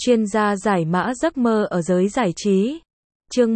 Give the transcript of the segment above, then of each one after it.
Chuyên gia giải mã giấc mơ ở giới giải trí. Chương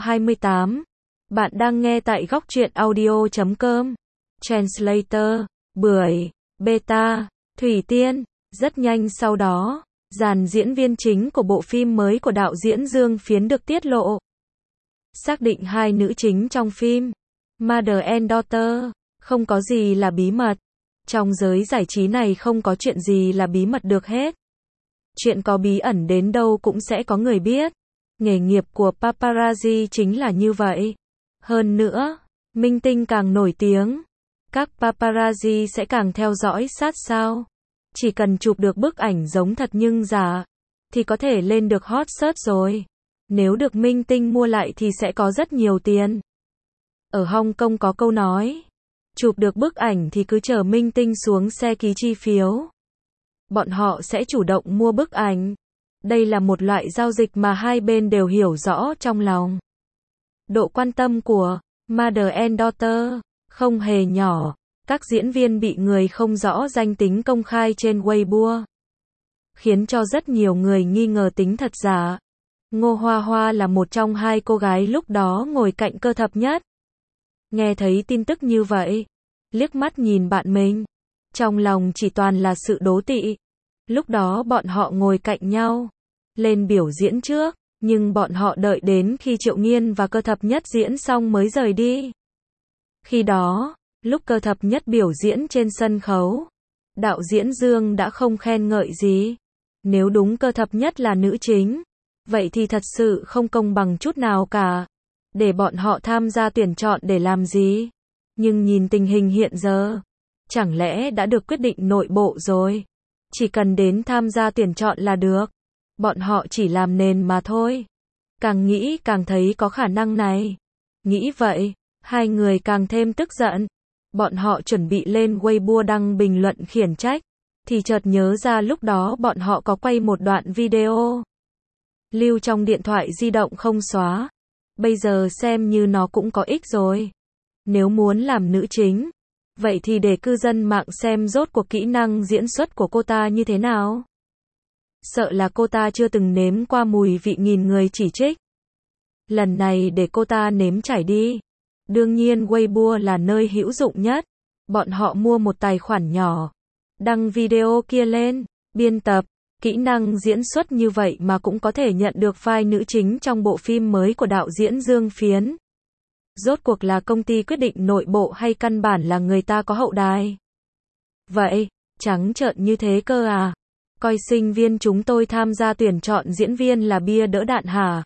128. Bạn đang nghe tại góc truyện audio.com. Translator, Bưởi, Beta, Thủy Tiên. Rất nhanh sau đó, dàn diễn viên chính của bộ phim mới của đạo diễn Dương Phiến được tiết lộ. Xác định hai nữ chính trong phim Mother and Daughter, không có gì là bí mật. Trong giới giải trí này không có chuyện gì là bí mật được hết. Chuyện có bí ẩn đến đâu cũng sẽ có người biết. Nghề nghiệp của paparazzi chính là như vậy. Hơn nữa, minh tinh càng nổi tiếng, các paparazzi sẽ càng theo dõi sát sao. Chỉ cần chụp được bức ảnh giống thật nhưng giả, thì có thể lên được hot search rồi. Nếu được minh tinh mua lại thì sẽ có rất nhiều tiền. Ở Hong Kong có câu nói, chụp được bức ảnh thì cứ chờ minh tinh xuống xe ký chi phiếu. Bọn họ sẽ chủ động mua bức ảnh. Đây là một loại giao dịch mà hai bên đều hiểu rõ trong lòng. Độ quan tâm của Mother and Daughter không hề nhỏ. Các diễn viên bị người không rõ danh tính công khai trên Weibo, khiến cho rất nhiều người nghi ngờ tính thật giả. Ngô Hoa Hoa là một trong hai cô gái lúc đó ngồi cạnh Cơ Thập Nhất. Nghe thấy tin tức như vậy, liếc mắt nhìn bạn mình, trong lòng chỉ toàn là sự đố kỵ. Lúc đó bọn họ ngồi cạnh nhau, lên biểu diễn trước, nhưng bọn họ đợi đến khi Triệu Nghiên và Cơ Thập Nhất diễn xong mới rời đi. Khi đó, lúc Cơ Thập Nhất biểu diễn trên sân khấu, đạo diễn Dương đã không khen ngợi gì. Nếu đúng Cơ Thập Nhất là nữ chính, vậy thì thật sự không công bằng chút nào cả. Để bọn họ tham gia tuyển chọn để làm gì? Nhưng nhìn tình hình hiện giờ, chẳng lẽ đã được quyết định nội bộ rồi? Chỉ cần đến tham gia tuyển chọn là được. Bọn họ chỉ làm nền mà thôi. Càng nghĩ càng thấy có khả năng này. Nghĩ vậy, hai người càng thêm tức giận. Bọn họ chuẩn bị lên Weibo đăng bình luận khiển trách, thì chợt nhớ ra lúc đó bọn họ có quay một đoạn video lưu trong điện thoại di động không xóa. Bây giờ xem như nó cũng có ích rồi. Nếu muốn làm nữ chính, vậy thì để cư dân mạng xem rốt cuộc kỹ năng diễn xuất của cô ta như thế nào. Sợ là cô ta chưa từng nếm qua mùi vị nghìn người chỉ trích. Lần này để cô ta nếm trải đi. Đương nhiên Weibo là nơi hữu dụng nhất. Bọn họ mua một tài khoản nhỏ, đăng video kia lên, biên tập, kỹ năng diễn xuất như vậy mà cũng có thể nhận được vai nữ chính trong bộ phim mới của đạo diễn Dương Phiến. Rốt cuộc là công ty quyết định nội bộ hay căn bản là người ta có hậu đài? Vậy, trắng trợn như thế cơ à? Coi sinh viên chúng tôi tham gia tuyển chọn diễn viên là bia đỡ đạn hả?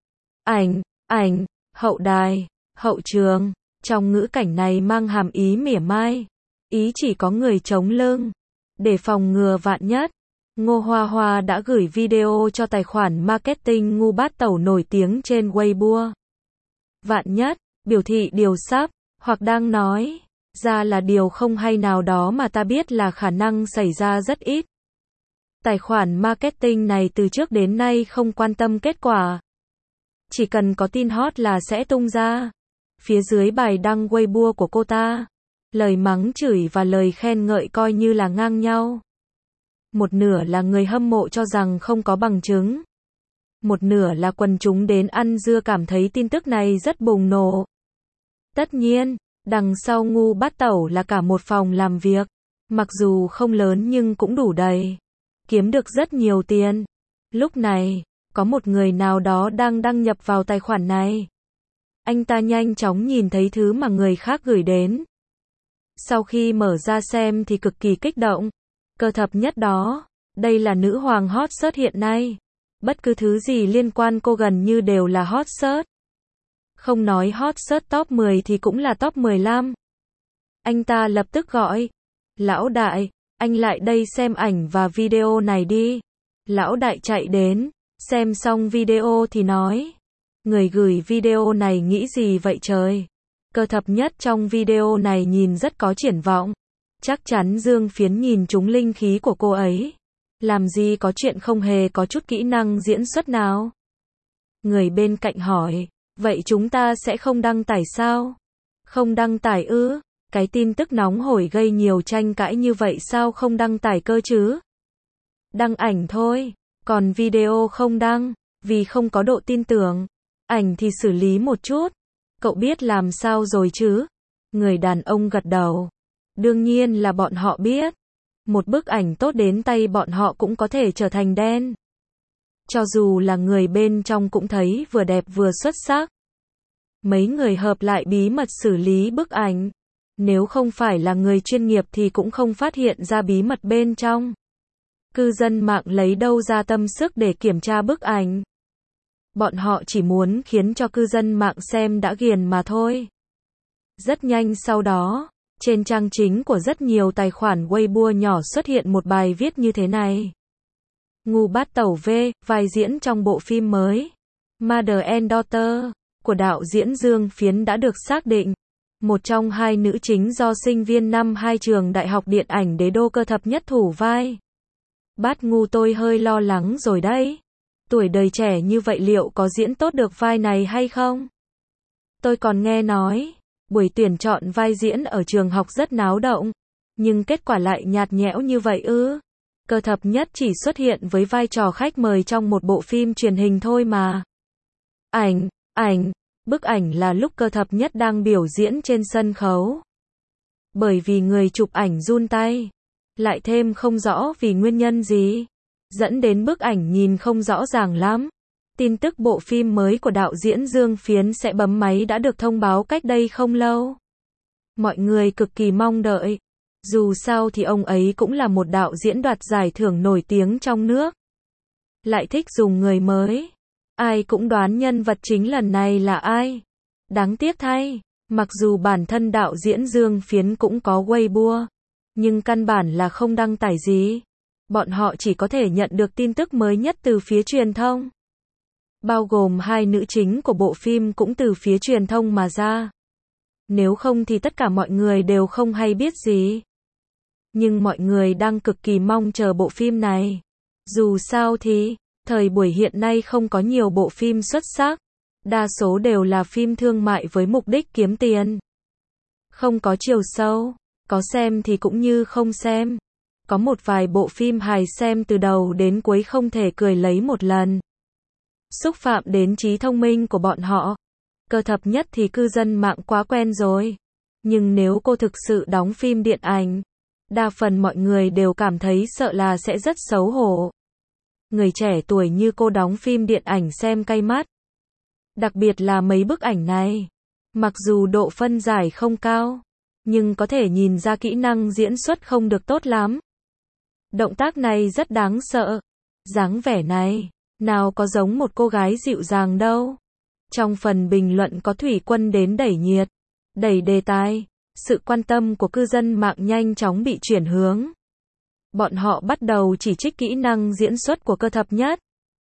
Ảnh, hậu đài, hậu trường, trong ngữ cảnh này mang hàm ý mỉa mai. Ý chỉ có người chống lưng. Để phòng ngừa vạn nhất, Ngô Hoa Hoa đã gửi video cho tài khoản marketing ngu bát tẩu nổi tiếng trên Weibo. Vạn nhất, biểu thị điều sắp, hoặc đang nói ra là điều không hay nào đó mà ta biết là khả năng xảy ra rất ít. Tài khoản marketing này từ trước đến nay không quan tâm kết quả. Chỉ cần có tin hot là sẽ tung ra. Phía dưới bài đăng Weibo của cô ta, lời mắng chửi và lời khen ngợi coi như là ngang nhau. Một nửa là người hâm mộ cho rằng không có bằng chứng. Một nửa là quần chúng đến ăn dưa cảm thấy tin tức này rất bùng nổ. Tất nhiên, đằng sau ngu bát tẩu là cả một phòng làm việc. Mặc dù không lớn nhưng cũng đủ đầy. Kiếm được rất nhiều tiền. Lúc này, có một người nào đó đang đăng nhập vào tài khoản này. Anh ta nhanh chóng nhìn thấy thứ mà người khác gửi đến. Sau khi mở ra xem thì cực kỳ kích động. Cơ Thập Nhất đó, đây là nữ hoàng hot search hiện nay. Bất cứ thứ gì liên quan cô gần như đều là hot search. Không nói hot search top 10 thì cũng là top 15. Anh ta lập tức gọi. Lão đại, anh lại đây xem ảnh và video này đi. Lão đại chạy đến, xem xong video thì nói. Người gửi video này nghĩ gì vậy trời? Cơ Thập Nhất trong video này nhìn rất có triển vọng. Chắc chắn Dương Phiến nhìn trúng linh khí của cô ấy. Làm gì có chuyện không hề có chút kỹ năng diễn xuất nào? Người bên cạnh hỏi, vậy chúng ta sẽ không đăng tải sao? Không đăng tải ư? Cái tin tức nóng hổi gây nhiều tranh cãi như vậy sao không đăng tải cơ chứ? Đăng ảnh thôi. Còn video không đăng, vì không có độ tin tưởng. Ảnh thì xử lý một chút. Cậu biết làm sao rồi chứ? Người đàn ông gật đầu. Đương nhiên là bọn họ biết. Một bức ảnh tốt đến tay bọn họ cũng có thể trở thành đen. Cho dù là người bên trong cũng thấy vừa đẹp vừa xuất sắc. Mấy người hợp lại bí mật xử lý bức ảnh. Nếu không phải là người chuyên nghiệp thì cũng không phát hiện ra bí mật bên trong. Cư dân mạng lấy đâu ra tâm sức để kiểm tra bức ảnh. Bọn họ chỉ muốn khiến cho cư dân mạng xem đã ghiền mà thôi. Rất nhanh sau đó, trên trang chính của rất nhiều tài khoản Weibo nhỏ xuất hiện một bài viết như thế này. Ngu Bát Tẩu V, vai diễn trong bộ phim mới Mother and Daughter của đạo diễn Dương Phiến đã được xác định. Một trong hai nữ chính do sinh viên năm 2 trường Đại học Điện ảnh Đế Đô Cơ thập nhất thủ vai. Bát Ngu tôi hơi lo lắng rồi đấy. Tuổi đời trẻ như vậy liệu có diễn tốt được vai này hay không? Tôi còn nghe nói, buổi tuyển chọn vai diễn ở trường học rất náo động. Nhưng kết quả lại nhạt nhẽo như vậy ư? Cơ thập nhất chỉ xuất hiện với vai trò khách mời trong một bộ phim truyền hình thôi mà. Bức ảnh là lúc Cơ thập nhất đang biểu diễn trên sân khấu. Bởi vì người chụp ảnh run tay, lại thêm không rõ vì nguyên nhân gì, dẫn đến bức ảnh nhìn không rõ ràng lắm. Tin tức bộ phim mới của đạo diễn Dương Phiến sẽ bấm máy đã được thông báo cách đây không lâu. Mọi người cực kỳ mong đợi. Dù sao thì ông ấy cũng là một đạo diễn đoạt giải thưởng nổi tiếng trong nước. Lại thích dùng người mới. Ai cũng đoán nhân vật chính lần này là ai. Đáng tiếc thay, mặc dù bản thân đạo diễn Dương Phiến cũng có Weibo, nhưng căn bản là không đăng tải gì. Bọn họ chỉ có thể nhận được tin tức mới nhất từ phía truyền thông. Bao gồm hai nữ chính của bộ phim cũng từ phía truyền thông mà ra. Nếu không thì tất cả mọi người đều không hay biết gì. Nhưng mọi người đang cực kỳ mong chờ bộ phim này. Dù sao thì, thời buổi hiện nay không có nhiều bộ phim xuất sắc. Đa số đều là phim thương mại với mục đích kiếm tiền. Không có chiều sâu, có xem thì cũng như không xem. Có một vài bộ phim hài xem từ đầu đến cuối không thể cười lấy một lần. Xúc phạm đến trí thông minh của bọn họ. Cơ thập nhất thì cư dân mạng quá quen rồi. Nhưng nếu cô thực sự đóng phim điện ảnh, đa phần mọi người đều cảm thấy sợ là sẽ rất xấu hổ. Người trẻ tuổi như cô đóng phim điện ảnh xem cay mắt. Đặc biệt là mấy bức ảnh này. Mặc dù độ phân giải không cao, nhưng có thể nhìn ra kỹ năng diễn xuất không được tốt lắm. Động tác này rất đáng sợ. Dáng vẻ này, nào có giống một cô gái dịu dàng đâu. Trong phần bình luận có Thủy Quân đến đẩy nhiệt, đẩy đề tài. Sự quan tâm của cư dân mạng nhanh chóng bị chuyển hướng. Bọn họ bắt đầu chỉ trích kỹ năng diễn xuất của Cơ thập nhất.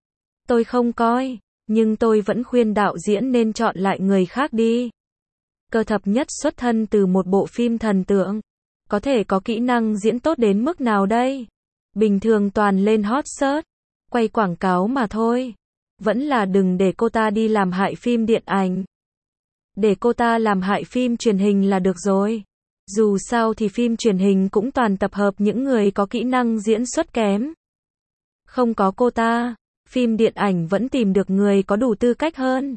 Tôi không coi, nhưng tôi vẫn khuyên đạo diễn nên chọn lại người khác đi. Cơ thập nhất xuất thân từ một bộ phim thần tượng. Có thể có kỹ năng diễn tốt đến mức nào đây? Bình thường toàn lên hot search, quay quảng cáo mà thôi. Vẫn là đừng để cô ta đi làm hại phim điện ảnh. Để cô ta làm hại phim truyền hình là được rồi. Dù sao thì phim truyền hình cũng toàn tập hợp những người có kỹ năng diễn xuất kém. Không có cô ta, phim điện ảnh vẫn tìm được người có đủ tư cách hơn.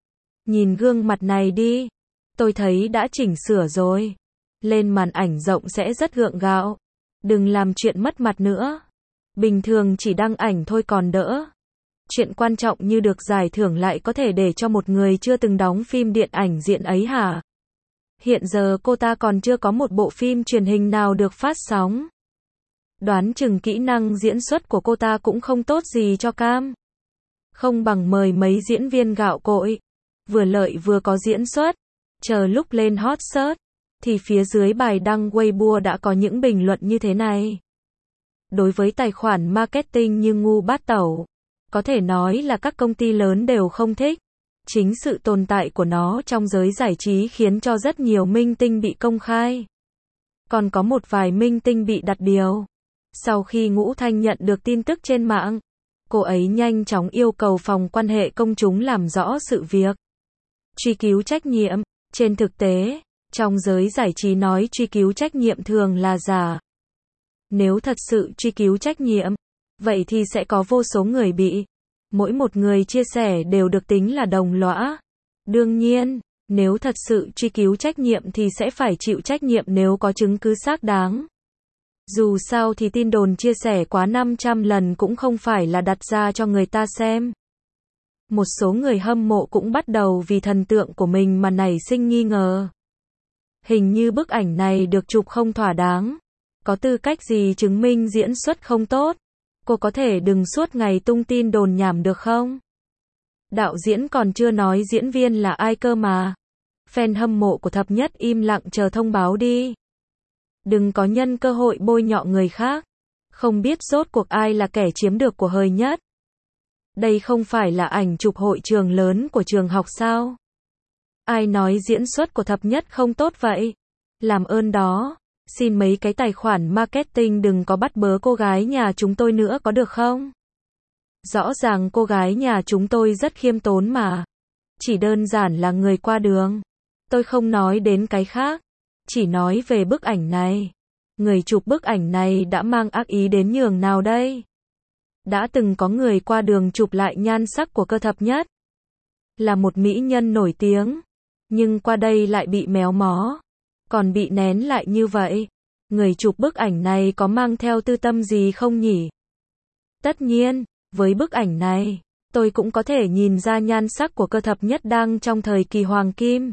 Nhìn gương mặt này đi. Tôi thấy đã chỉnh sửa rồi. Lên màn ảnh rộng sẽ rất gượng gạo. Đừng làm chuyện mất mặt nữa. Bình thường chỉ đăng ảnh thôi còn đỡ. Chuyện quan trọng như được giải thưởng lại có thể để cho một người chưa từng đóng phim điện ảnh diện ấy hả? Hiện giờ cô ta còn chưa có một bộ phim truyền hình nào được phát sóng. Đoán chừng kỹ năng diễn xuất của cô ta cũng không tốt gì cho cam. Không bằng mời mấy diễn viên gạo cội. Vừa lợi vừa có diễn xuất. Chờ lúc lên hot search, thì phía dưới bài đăng Weibo đã có những bình luận như thế này. Đối với tài khoản marketing như Ngu Bát Tẩu, có thể nói là các công ty lớn đều không thích. Chính sự tồn tại của nó trong giới giải trí khiến cho rất nhiều minh tinh bị công khai. Còn có một vài minh tinh bị đặt điều. Sau khi Ngũ Thanh nhận được tin tức trên mạng, cô ấy nhanh chóng yêu cầu phòng quan hệ công chúng làm rõ sự việc. Truy cứu trách nhiệm. Trên thực tế, trong giới giải trí nói truy cứu trách nhiệm thường là giả. Nếu thật sự truy cứu trách nhiệm, vậy thì sẽ có vô số người bị. Mỗi một người chia sẻ đều được tính là đồng lõa. Đương nhiên, nếu thật sự truy cứu trách nhiệm thì sẽ phải chịu trách nhiệm nếu có chứng cứ xác đáng. Dù sao thì tin đồn chia sẻ quá 500 lần cũng không phải là đặt ra cho người ta xem. Một số người hâm mộ cũng bắt đầu vì thần tượng của mình mà nảy sinh nghi ngờ. Hình như bức ảnh này được chụp không thỏa đáng. Có tư cách gì chứng minh diễn xuất không tốt? Cô có thể đừng suốt ngày tung tin đồn nhảm được không? Đạo diễn còn chưa nói diễn viên là ai cơ mà. Fan hâm mộ của Thập Nhất im lặng chờ thông báo đi. Đừng có nhân cơ hội bôi nhọ người khác. Không biết rốt cuộc ai là kẻ chiếm được của hời nhất. Đây không phải là ảnh chụp hội trường lớn của trường học sao? Ai nói diễn xuất của Thập Nhất không tốt vậy? Làm ơn đó, xin mấy cái tài khoản marketing đừng có bắt bớ cô gái nhà chúng tôi nữa có được không? Rõ ràng cô gái nhà chúng tôi rất khiêm tốn mà. Chỉ đơn giản là người qua đường. Tôi không nói đến cái khác. Chỉ nói về bức ảnh này. Người chụp bức ảnh này đã mang ác ý đến nhường nào đây? Đã từng có người qua đường chụp lại nhan sắc của cơ Thập Nhất. Là một mỹ nhân nổi tiếng. Nhưng qua đây lại bị méo mó. Còn bị nén lại như vậy. Người chụp bức ảnh này có mang theo tư tâm gì không nhỉ? Tất nhiên, với bức ảnh này, tôi cũng có thể nhìn ra nhan sắc của cơ Thập Nhất đang trong thời kỳ hoàng kim.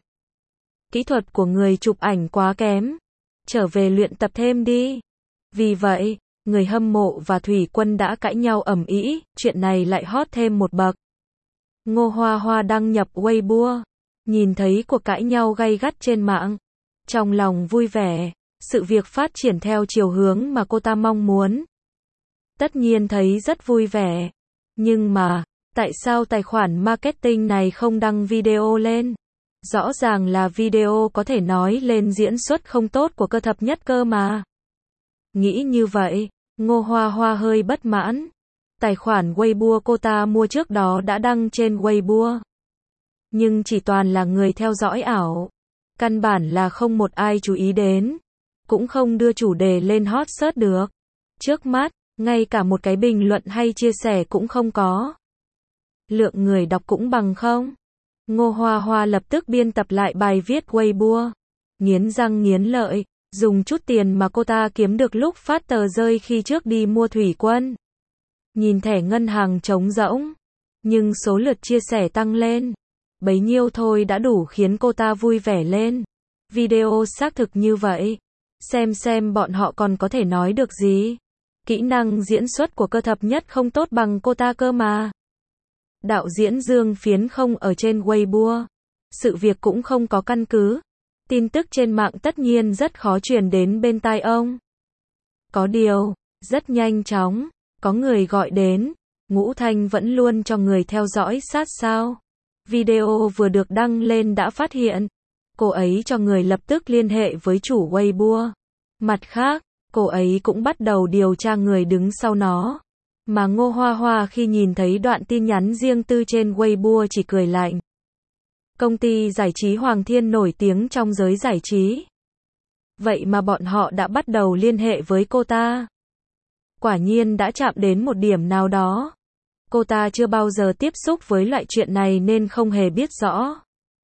Kỹ thuật của người chụp ảnh quá kém. Trở về luyện tập thêm đi. Vì vậy, người hâm mộ và Thủy Quân đã cãi nhau ầm ĩ, chuyện này lại hot thêm một bậc. Ngô Hoa Hoa đăng nhập Weibo, nhìn thấy cuộc cãi nhau gay gắt trên mạng. Trong lòng vui vẻ, sự việc phát triển theo chiều hướng mà cô ta mong muốn. Tất nhiên thấy rất vui vẻ. Nhưng mà, tại sao tài khoản marketing này không đăng video lên? Rõ ràng là video có thể nói lên diễn xuất không tốt của cơ Thập Nhất cơ mà. Nghĩ như vậy, Ngô Hoa Hoa hơi bất mãn. Tài khoản Weibo cô ta mua trước đó đã đăng trên Weibo. Nhưng chỉ toàn là người theo dõi ảo. Căn bản là không một ai chú ý đến. Cũng không đưa chủ đề lên hot search được. Trước mắt, ngay cả một cái bình luận hay chia sẻ cũng không có. Lượng người đọc cũng bằng không. Ngô Hoa Hoa lập tức biên tập lại bài viết Weibo. Nghiến răng nghiến lợi, dùng chút tiền mà cô ta kiếm được lúc phát tờ rơi khi trước đi mua Thủy Quân. Nhìn thẻ ngân hàng trống rỗng, nhưng số lượt chia sẻ tăng lên. Bấy nhiêu thôi đã đủ khiến cô ta vui vẻ lên. Video xác thực như vậy. Xem bọn họ còn có thể nói được gì. Kỹ năng diễn xuất của cơ Thập Nhất không tốt bằng cô ta cơ mà. Đạo diễn Dương Phiến không ở trên Weibo. Sự việc cũng không có căn cứ. Tin tức trên mạng tất nhiên rất khó truyền đến bên tai ông. Có điều, rất nhanh chóng, có người gọi đến. Ngũ Thanh vẫn luôn cho người theo dõi sát sao. Video vừa được đăng lên đã phát hiện. Cô ấy cho người lập tức liên hệ với chủ Weibo. Mặt khác, cô ấy cũng bắt đầu điều tra người đứng sau nó. Mà Ngô Hoa Hoa khi nhìn thấy đoạn tin nhắn riêng tư trên Weibo chỉ cười lạnh. Công ty giải trí Hoàng Thiên nổi tiếng trong giới giải trí. Vậy mà bọn họ đã bắt đầu liên hệ với cô ta. Quả nhiên đã chạm đến một điểm nào đó. Cô ta chưa bao giờ tiếp xúc với loại chuyện này nên không hề biết rõ.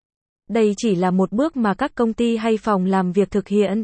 Đây chỉ là một bước mà các công ty hay phòng làm việc thực hiện.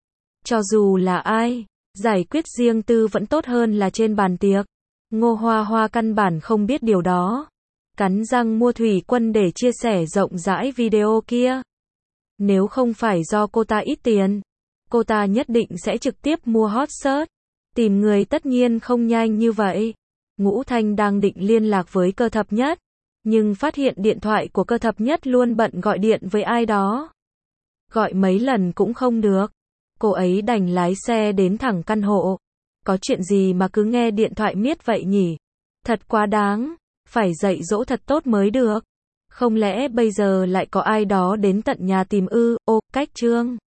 Cho dù là ai, giải quyết riêng tư vẫn tốt hơn là trên bàn tiệc. Ngô Hoa Hoa căn bản không biết điều đó. Cắn răng mua Thủy Quân để chia sẻ rộng rãi video kia. Nếu không phải do cô ta ít tiền, cô ta nhất định sẽ trực tiếp mua hot search. Tìm người tất nhiên không nhanh như vậy. Ngũ Thanh đang định liên lạc với cơ Thập Nhất, nhưng phát hiện điện thoại của cơ Thập Nhất luôn bận gọi điện với ai đó. Gọi mấy lần cũng không được. Cô ấy đành lái xe đến thẳng căn hộ. Có chuyện gì mà cứ nghe điện thoại miết vậy nhỉ? Thật quá đáng. Phải dạy dỗ thật tốt mới được. Không lẽ bây giờ lại có ai đó đến tận nhà tìm ư? Ô, cách chương.